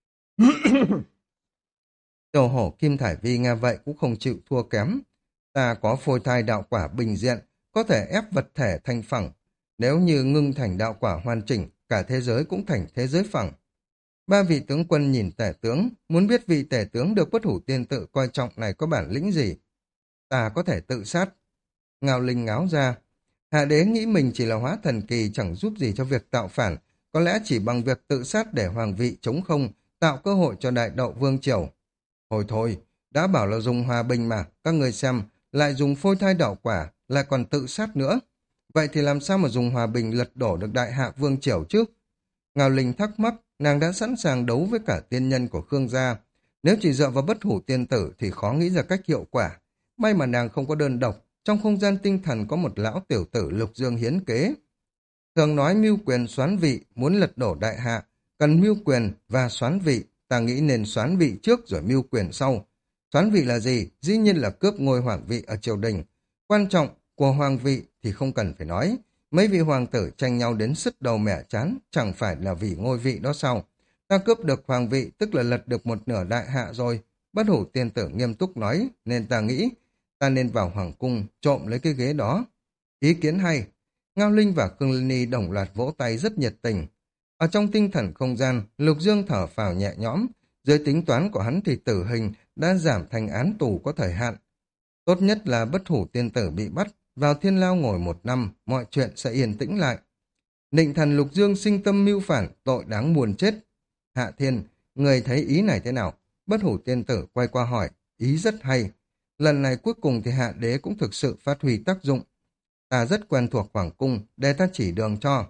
Tiểu Hổ Kim Thải Vi nghe vậy cũng không chịu thua kém. Ta có phôi thai đạo quả bình diện, có thể ép vật thể thành phẳng. Nếu như ngưng thành đạo quả hoàn chỉnh, cả thế giới cũng thành thế giới phẳng. Ba vị tướng quân nhìn tể tướng, muốn biết vị tể tướng được Bất Hủ Tiên Tự coi trọng này có bản lĩnh gì. Ta có thể tự sát. Ngao Linh ngáo ra. Hạ Đế nghĩ mình chỉ là hóa thần kỳ chẳng giúp gì cho việc tạo phản, có lẽ chỉ bằng việc tự sát để hoàng vị chống không, tạo cơ hội cho đại đậu vương triều. Thôi thôi, đã bảo là dùng hòa bình mà, các người xem, lại dùng phôi thai đạo quả, lại còn tự sát nữa. Vậy thì làm sao mà dùng hòa bình lật đổ được đại hạ vương triều chứ? Ngao Linh thắc mắc, nàng đã sẵn sàng đấu với cả tiên nhân của Khương gia. Nếu chỉ dựa vào Bất Hủ Tiên Tử thì khó nghĩ ra cách hiệu quả. May mà nàng không có đơn độc, trong không gian tinh thần có một lão tiểu tử Lục Dương hiến kế. Thường nói mưu quyền soán vị, muốn lật đổ đại hạ, cần mưu quyền và soán vị, ta nghĩ nên soán vị trước rồi mưu quyền sau. Soán vị là gì? Dĩ nhiên là cướp ngôi hoàng vị ở triều đình. Quan trọng của hoàng vị thì không cần phải nói. Mấy vị hoàng tử tranh nhau đến sứt đầu mẻ chán, chẳng phải là vì ngôi vị đó sao? Ta cướp được hoàng vị tức là lật được một nửa đại hạ rồi. Bất Hủ Tiên Tử nghiêm túc nói, nên ta nghĩ ta nên vào hoàng cung trộm lấy cái ghế đó. Ý kiến hay. Ngao Linh và Khương Linh Nhi đồng loạt vỗ tay rất nhiệt tình. Ở trong tinh thần không gian, Lục Dương thở phào nhẹ nhõm. Dưới tính toán của hắn thì tử hình đã giảm thành án tù có thời hạn. Tốt nhất là Bất Hủ Tiên Tử bị bắt, vào thiên lao ngồi 1 năm, mọi chuyện sẽ yên tĩnh lại. Nịnh thần Lục Dương sinh tâm mưu phản, tội đáng muôn chết. Hạ Thiên, người thấy ý này thế nào? Bất Hủ Tiên Tử quay qua hỏi, ý rất hay. Lần này cuối cùng thì Hạ Đế cũng thực sự phát huy tác dụng. Ta rất quen thuộc hoàng cung, để ta chỉ đường cho.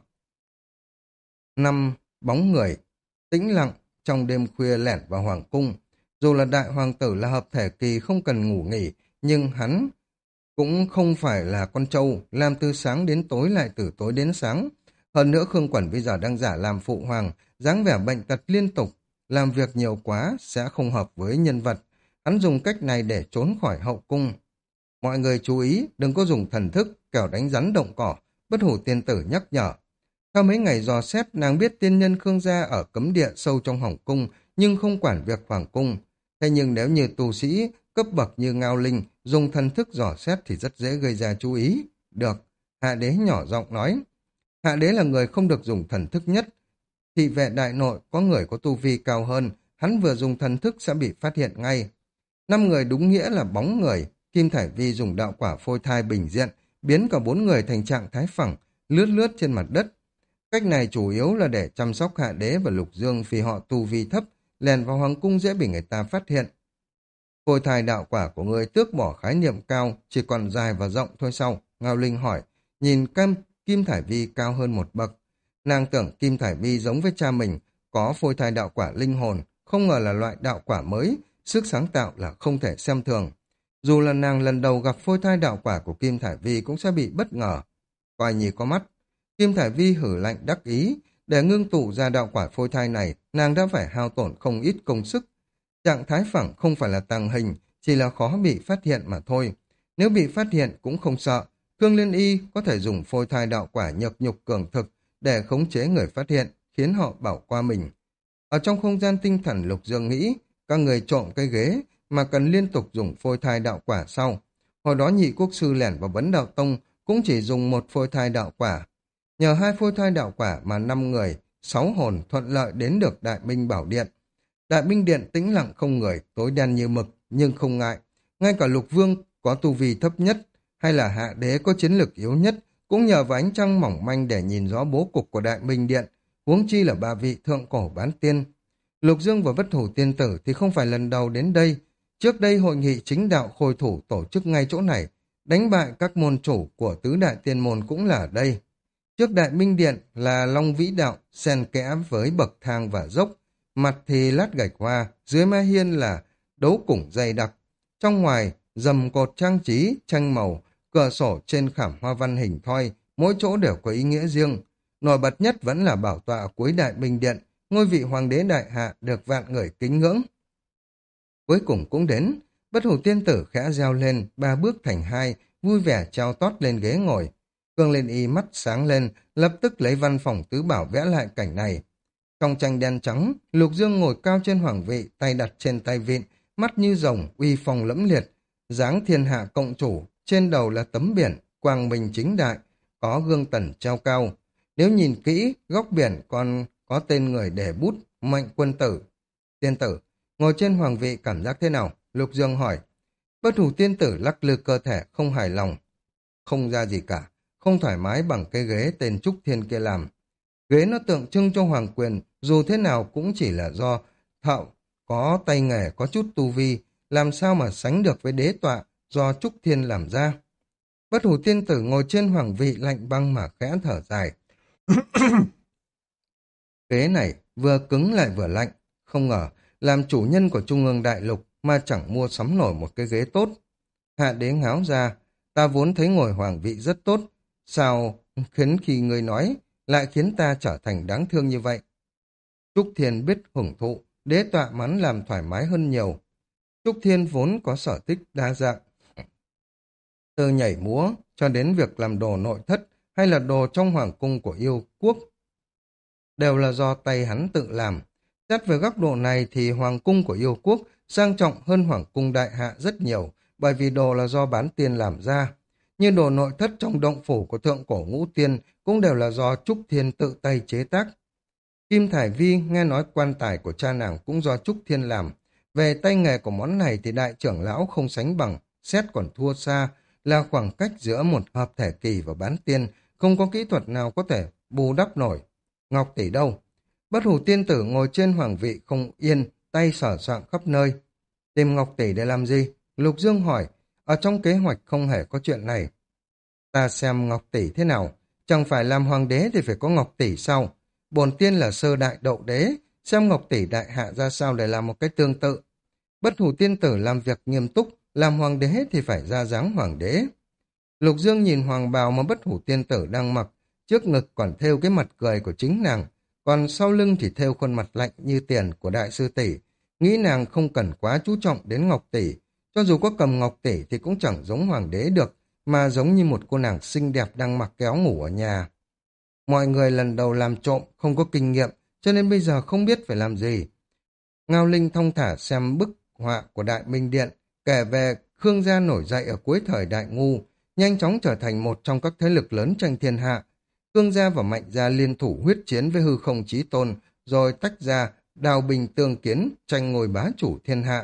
Năm bóng người, tĩnh lặng, trong đêm khuya lẻn vào hoàng cung. Dù là đại hoàng tử là hợp thể kỳ không cần ngủ nghỉ, nhưng hắn cũng không phải là con trâu, làm từ sáng đến tối lại từ tối đến sáng. Hơn nữa Khương Quẩn bây giờ đang giả làm phụ hoàng, dáng vẻ bệnh tật liên tục, làm việc nhiều quá sẽ không hợp với nhân vật. Hắn dùng cách này để trốn khỏi hậu cung. Mọi người chú ý, đừng có dùng thần thức, kẻo đánh rắn động cỏ, Bất Hủ Tiên Tử nhắc nhở. Sau mấy ngày dò xét, nàng biết tiên nhân Khương gia ở cấm địa sâu trong hỏng cung, nhưng không quản việc hoàng cung. Thế nhưng nếu như tu sĩ cấp bậc như Ngao Linh dùng thần thức dò xét thì rất dễ gây ra chú ý. Được, Hạ Đế nhỏ giọng nói. Hạ Đế là người không được dùng thần thức nhất, thị vệ đại nội có người có tu vi cao hơn, hắn vừa dùng thần thức sẽ bị phát hiện ngay. 5 người đúng nghĩa là bóng người, Kim Thải Vi dùng đạo quả phôi thai bình diện, biến cả 4 người thành trạng thái phẳng, lướt lướt trên mặt đất. Cách này chủ yếu là để chăm sóc Hạ Đế và Lục Dương vì họ tu vi thấp, lèn vào hoàng cung dễ bị người ta phát hiện. Phôi thai đạo quả của người tước bỏ khái niệm cao, chỉ còn dài và rộng thôi sau. Ngao Linh hỏi, nhìn Kim Thải Vi cao hơn một bậc. Nàng tưởng Kim Thải Vi giống với cha mình, có phôi thai đạo quả linh hồn, không ngờ là loại đạo quả mới, sức sáng tạo là không thể xem thường. Dù là nàng lần đầu gặp phôi thai đạo quả của Kim Thải Vi cũng sẽ bị bất ngờ. Coi nhì có mắt, Kim Thải Vi hử lạnh đắc ý, để ngưng tụ ra đạo quả phôi thai này, nàng đã phải hao tổn không ít công sức. Trạng thái phẳng không phải là tàng hình, chỉ là khó bị phát hiện mà thôi. Nếu bị phát hiện cũng không sợ, Khương Liên Y có thể dùng phôi thai đạo quả nhược nhục cường thực để khống chế người phát hiện, khiến họ bảo qua mình. Ở trong không gian tinh thần Lục Dương nghĩ, các người trộm cái ghế mà cần liên tục dùng phôi thai đạo quả sau. Hồi đó Nhị Quốc Sư lẻn vào Vấn Đạo Tông cũng chỉ dùng một phôi thai đạo quả. Nhờ 2 phôi thai đạo quả mà 5 người, 6 hồn thuận lợi đến được Đại Minh Bảo Điện. Đại Minh Điện tĩnh lặng không người, tối đen như mực, nhưng không ngại. Ngay cả Lục Vương có tu vi thấp nhất, hay là Hạ Đế có chiến lực yếu nhất, cũng nhờ vào ánh trăng mỏng manh để nhìn rõ bố cục của Đại Minh Điện, huống chi là 3 vị thượng cổ bán tiên. Lục Dương và Bất Hủ Tiên Tử thì không phải lần đầu đến đây. Trước đây hội nghị chính đạo khôi thủ tổ chức ngay chỗ này, đánh bại các môn chủ của tứ đại tiên môn cũng là ở đây. Trước Đại Minh Điện là Long Vĩ Đạo, xen kẽ với bậc thang và dốc, mặt thì lát gạch hoa, dưới mái hiên là đấu củng dày đặc. Trong ngoài, dầm cột trang trí, tranh màu, cửa sổ trên khảm hoa văn hình thoi, mỗi chỗ đều có ý nghĩa riêng. Nổi bật nhất vẫn là bảo tọa cuối Đại Minh Điện, ngôi vị hoàng đế đại hạ được vạn người kính ngưỡng. Cuối cùng cũng đến, Bất Hủ Tiên Tử khẽ reo lên, 3 bước thành 2, vui vẻ treo tót lên ghế ngồi. Khương Liên Y mắt sáng lên, lập tức lấy văn phòng tứ bảo vẽ lại cảnh này. Trong tranh đen trắng, Lục Dương ngồi cao trên hoàng vị, tay đặt trên tay vịn, mắt như rồng, uy phong lẫm liệt, dáng thiên hạ cộng chủ, trên đầu là tấm biển, quang minh chính đại, có gương tần treo cao. Nếu nhìn kỹ, góc biển còn có tên người để bút, Mệnh Quân Tử. Tiên tử, ngồi trên hoàng vị cảm giác thế nào? Lục Dương hỏi. Bất Hủ Tiên Tử lắc lư cơ thể, không hài lòng. Không ra gì cả, không thoải mái bằng cái ghế tên Trúc Thiên kia làm. Ghế nó tượng trưng cho hoàng quyền, dù thế nào cũng chỉ là do thợ có tay nghề, có chút tu vi, làm sao mà sánh được với đế tọa do Trúc Thiên làm ra. Bất Hủ Tiên Tử ngồi trên hoàng vị lạnh băng mà khẽ thở dài. Ghế này vừa cứng lại vừa lạnh, không ngờ làm chủ nhân của Trung ương Đại Lục mà chẳng mua sắm nổi một cái ghế tốt. Hạ Đế ngáo ra, ta vốn thấy ngồi hoàng vị rất tốt, sao khiến khi ngươi nói lại khiến ta trở thành đáng thương như vậy? Trúc Thiên biết hưởng thụ, đế tọa mắn làm thoải mái hơn nhiều. Trúc Thiên vốn có sở thích đa dạng, từ nhảy múa cho đến việc làm đồ nội thất hay là đồ trong hoàng cung của yêu quốc, đều là do tay hắn tự làm. Xét về góc độ này thì hoàng cung của yêu quốc sang trọng hơn hoàng cung đại hạ rất nhiều, bởi vì đồ là do bán tiên làm ra. Như đồ nội thất trong động phủ của thượng cổ ngũ tiên cũng đều là do Trúc Thiên tự tay chế tác. Kim Thải Vi nghe nói quan tài của cha nàng cũng do Trúc Thiên làm. Về tay nghề của món này thì đại trưởng lão không sánh bằng, xét còn thua xa, là khoảng cách giữa một hợp thể kỳ và bán tiên, không có kỹ thuật nào có thể bù đắp nổi. Ngọc tỷ đâu? Bất Hủ Tiên Tử ngồi trên hoàng vị không yên, tay sờ soạng khắp nơi. Tìm Ngọc tỷ để làm gì? Lục Dương hỏi, ở trong kế hoạch không hề có chuyện này. Ta xem Ngọc tỷ thế nào, chẳng phải làm hoàng đế thì phải có Ngọc tỷ sao? Bổn tiên là sơ đại đậu đế, xem Ngọc tỷ đại hạ ra sao để làm một cái tương tự. Bất Hủ Tiên Tử làm việc nghiêm túc, làm hoàng đế thì phải ra dáng hoàng đế. Lục Dương nhìn hoàng bào mà Bất Hủ Tiên Tử đang mặc, trước ngực còn thêu cái mặt cười của chính nàng, còn sau lưng thì thêu khuôn mặt lạnh như tiền của đại sư tỷ. Nghĩ nàng không cần quá chú trọng đến Ngọc tỷ, cho dù có cầm Ngọc tỷ thì cũng chẳng giống hoàng đế được, mà giống như một cô nàng xinh đẹp đang mặc kéo ngủ ở nhà. Mọi người lần đầu làm trộm, không có kinh nghiệm, cho nên bây giờ không biết phải làm gì. Ngao Linh thong thả xem bức họa của Đại Minh Điện, kể về Khương gia nổi dậy ở cuối thời Đại Ngu, nhanh chóng trở thành một trong các thế lực lớn tranh thiên hạ. Khương gia và Mạnh gia liên thủ huyết chiến với hư không chí tôn, rồi tách ra, đào bình tương kiến, tranh ngôi bá chủ thiên hạ.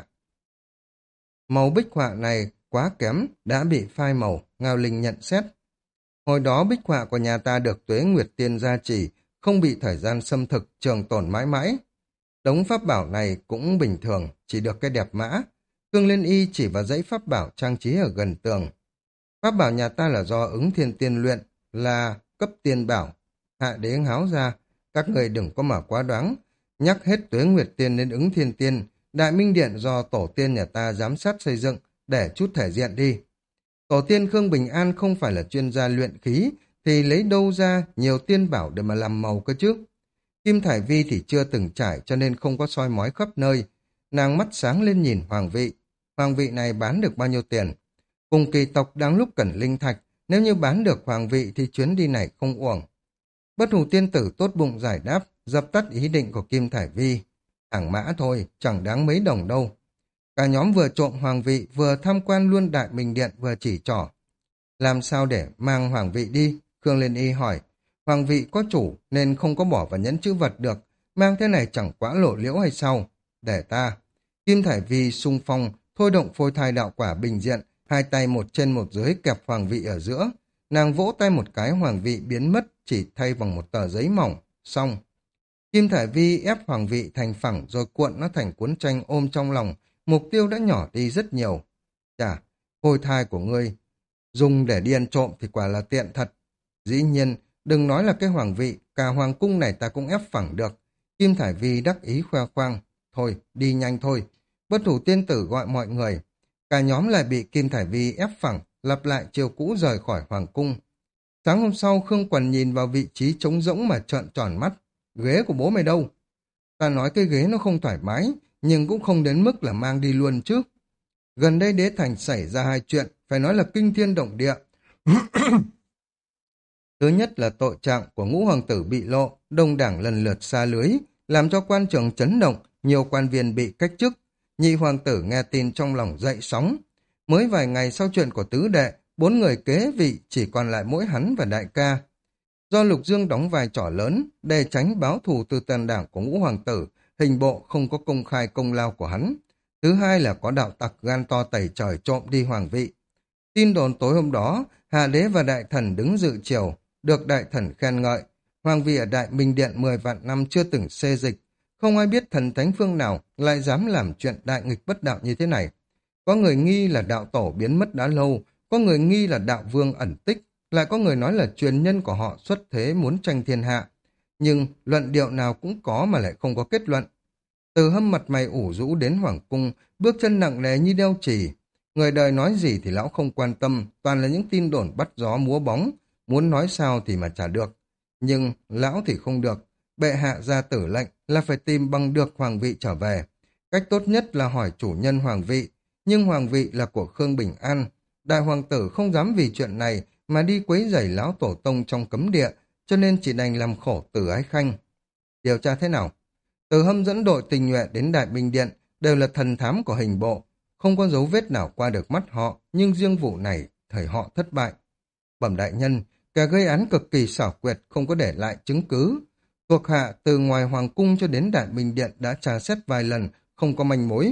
Màu bích họa này quá kém, đã bị phai màu, Ngao Linh nhận xét. Hồi đó bích họa của nhà ta được Tuế Nguyệt Tiên gia trì, không bị thời gian xâm thực, trường tồn mãi mãi. Đống pháp bảo này cũng bình thường, chỉ được cái đẹp mã. Khương Liên Y chỉ vào dãy pháp bảo trang trí ở gần tường. Pháp bảo nhà ta là do ứng thiên tiên luyện, là cấp tiên bảo. Hạ đế háo ra, các người đừng có mà quá đoán. Nhắc hết Tuế Nguyệt Tiên đến ứng thiên tiên, Đại Minh Điện do tổ tiên nhà ta giám sát xây dựng, để chút thể diện đi. Tổ tiên Khương Bình An không phải là chuyên gia luyện khí, thì lấy đâu ra nhiều tiên bảo để mà làm màu cơ chứ. Kim Thải Vi thì chưa từng trải cho nên không có soi mói khắp nơi. Nàng mắt sáng lên nhìn Hoàng vị. Hoàng vị này bán được bao nhiêu tiền? Cùng kỳ tộc đang lúc cần linh thạch, nếu như bán được hoàng vị thì chuyến đi này không uổng. Bất Hủ tiên tử tốt bụng giải đáp, dập tắt ý định của Kim Thải Vi. Hàng mã thôi, chẳng đáng mấy đồng đâu. Cả nhóm vừa trộm hoàng vị, vừa tham quan luôn Đại Minh Điện, vừa chỉ trỏ. Làm sao để mang hoàng vị đi? Khương Liên Y hỏi. Hoàng vị có chủ nên không có bỏ vào nhẫn chữ vật được. Mang thế này chẳng quá lộ liễu hay sao? Để ta. Kim Thải Vi xung phong, thôi động phôi thai đạo quả bình diện, hai tay một trên một dưới kẹp hoàng vị ở giữa. Nàng vỗ tay một cái, hoàng vị biến mất, chỉ thay bằng một tờ giấy mỏng. Xong. Kim Thải Vi ép hoàng vị thành phẳng rồi cuộn nó thành cuốn tranh ôm trong lòng. Mục tiêu đã nhỏ đi rất nhiều. Chà, phôi thai của ngươi dùng để đi ăn trộm thì quả là tiện thật. Dĩ nhiên, đừng nói là cái hoàng vị, cả hoàng cung này ta cũng ép phẳng được. Kim Thải Vi đắc ý khoe khoang. Thôi, đi nhanh thôi. Bất Hủ tiên tử gọi mọi người. Cả nhóm lại bị Kim Thải Vi ép phẳng, lặp lại chiều cũ rời khỏi hoàng cung. Sáng hôm sau, Khương Quần nhìn vào vị trí trống rỗng mà trợn tròn mắt. Ghế của bố mày đâu? Ta nói cái ghế nó không thoải mái, nhưng cũng không đến mức là mang đi luôn chứ. Gần đây đế thành xảy ra hai chuyện, phải nói là kinh thiên động địa. Thứ nhất là tội trạng của ngũ hoàng tử bị lộ, đông đảng lần lượt xa lưới, làm cho quan trường chấn động, nhiều quan viên bị cách chức. Nhị hoàng tử nghe tin trong lòng dậy sóng. Mới vài ngày sau chuyện của tứ đệ, 4 người kế vị chỉ còn lại mỗi hắn và đại ca. Do Lục Dương đóng vai trò lớn, để tránh báo thù từ tàn đảng của ngũ hoàng tử, hình bộ không có công khai công lao của hắn. Thứ hai là có đạo tặc gan to tẩy trời trộm đi hoàng vị. Tin đồn tối hôm đó, Hạ đế và đại thần đứng dự triều, được đại thần khen ngợi. Hoàng vị ở Đại Minh Điện 10 vạn năm chưa từng xê dịch. Không ai biết thần thánh phương nào lại dám làm chuyện đại nghịch bất đạo như thế này. Có người nghi là đạo tổ biến mất đã lâu, có người nghi là đạo vương ẩn tích, lại có người nói là truyền nhân của họ xuất thế muốn tranh thiên hạ. Nhưng luận điệu nào cũng có mà lại không có kết luận. Từ Hâm mặt mày ủ rũ đến hoàng cung, bước chân nặng nề như đeo chì. Người đời nói gì thì lão không quan tâm, toàn là những tin đồn bắt gió múa bóng, muốn nói sao thì mà chả được. Nhưng lão thì không được, bệ hạ ra tử lệnh là phải tìm bằng được hoàng vị trở về. Cách tốt nhất là hỏi chủ nhân hoàng vị, nhưng hoàng vị là của Khương Bình An. Đại hoàng tử không dám vì chuyện này mà đi quấy rầy lão tổ tông trong cấm địa, cho nên chỉ đành làm khổ Từ Ái Khanh. Điều tra thế nào? Từ Hâm dẫn đội tình nhuệ đến Đại Minh Điện, đều là thần thám của hình bộ. Không có dấu vết nào qua được mắt họ, nhưng riêng vụ này, thầy họ thất bại. Bẩm đại nhân, kẻ gây án cực kỳ xảo quyệt, không có để lại chứng cứ. Thuộc hạ từ ngoài hoàng cung cho đến Đại Minh Điện đã tra xét vài lần, không có manh mối.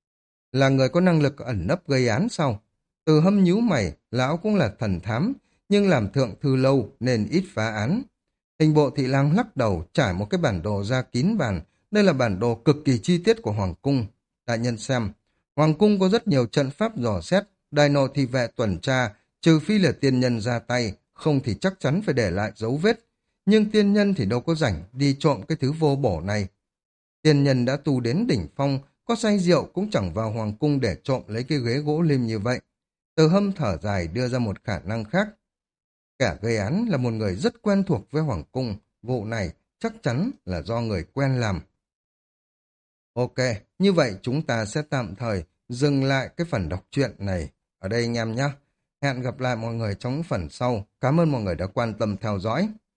Là người có năng lực ẩn nấp gây án sao? Từ Hâm nhíu mày, lão cũng là thần thám, nhưng làm thượng thư lâu nên ít phá án. Hình bộ thị lang lắc đầu trải một cái bản đồ ra kín bàn. Đây là bản đồ cực kỳ chi tiết của hoàng cung. Đại nhân xem, hoàng cung có rất nhiều trận pháp dò xét, đài nộ thị vệ tuần tra, trừ phi là tiên nhân ra tay, không thì chắc chắn phải để lại dấu vết. Nhưng tiên nhân thì đâu có rảnh đi trộm cái thứ vô bổ này. Tiên nhân đã tu đến đỉnh phong, có say rượu cũng chẳng vào hoàng cung để trộm lấy cái ghế gỗ lim như vậy. Từ Hâm thở dài đưa ra một khả năng khác. Kẻ gây án là một người rất quen thuộc với hoàng cung, vụ này chắc chắn là do người quen làm. Ok, như vậy chúng ta sẽ tạm thời dừng lại cái phần đọc truyện này ở đây anh em nhé. Hẹn gặp lại mọi người trong những phần sau. Cảm ơn mọi người đã quan tâm theo dõi.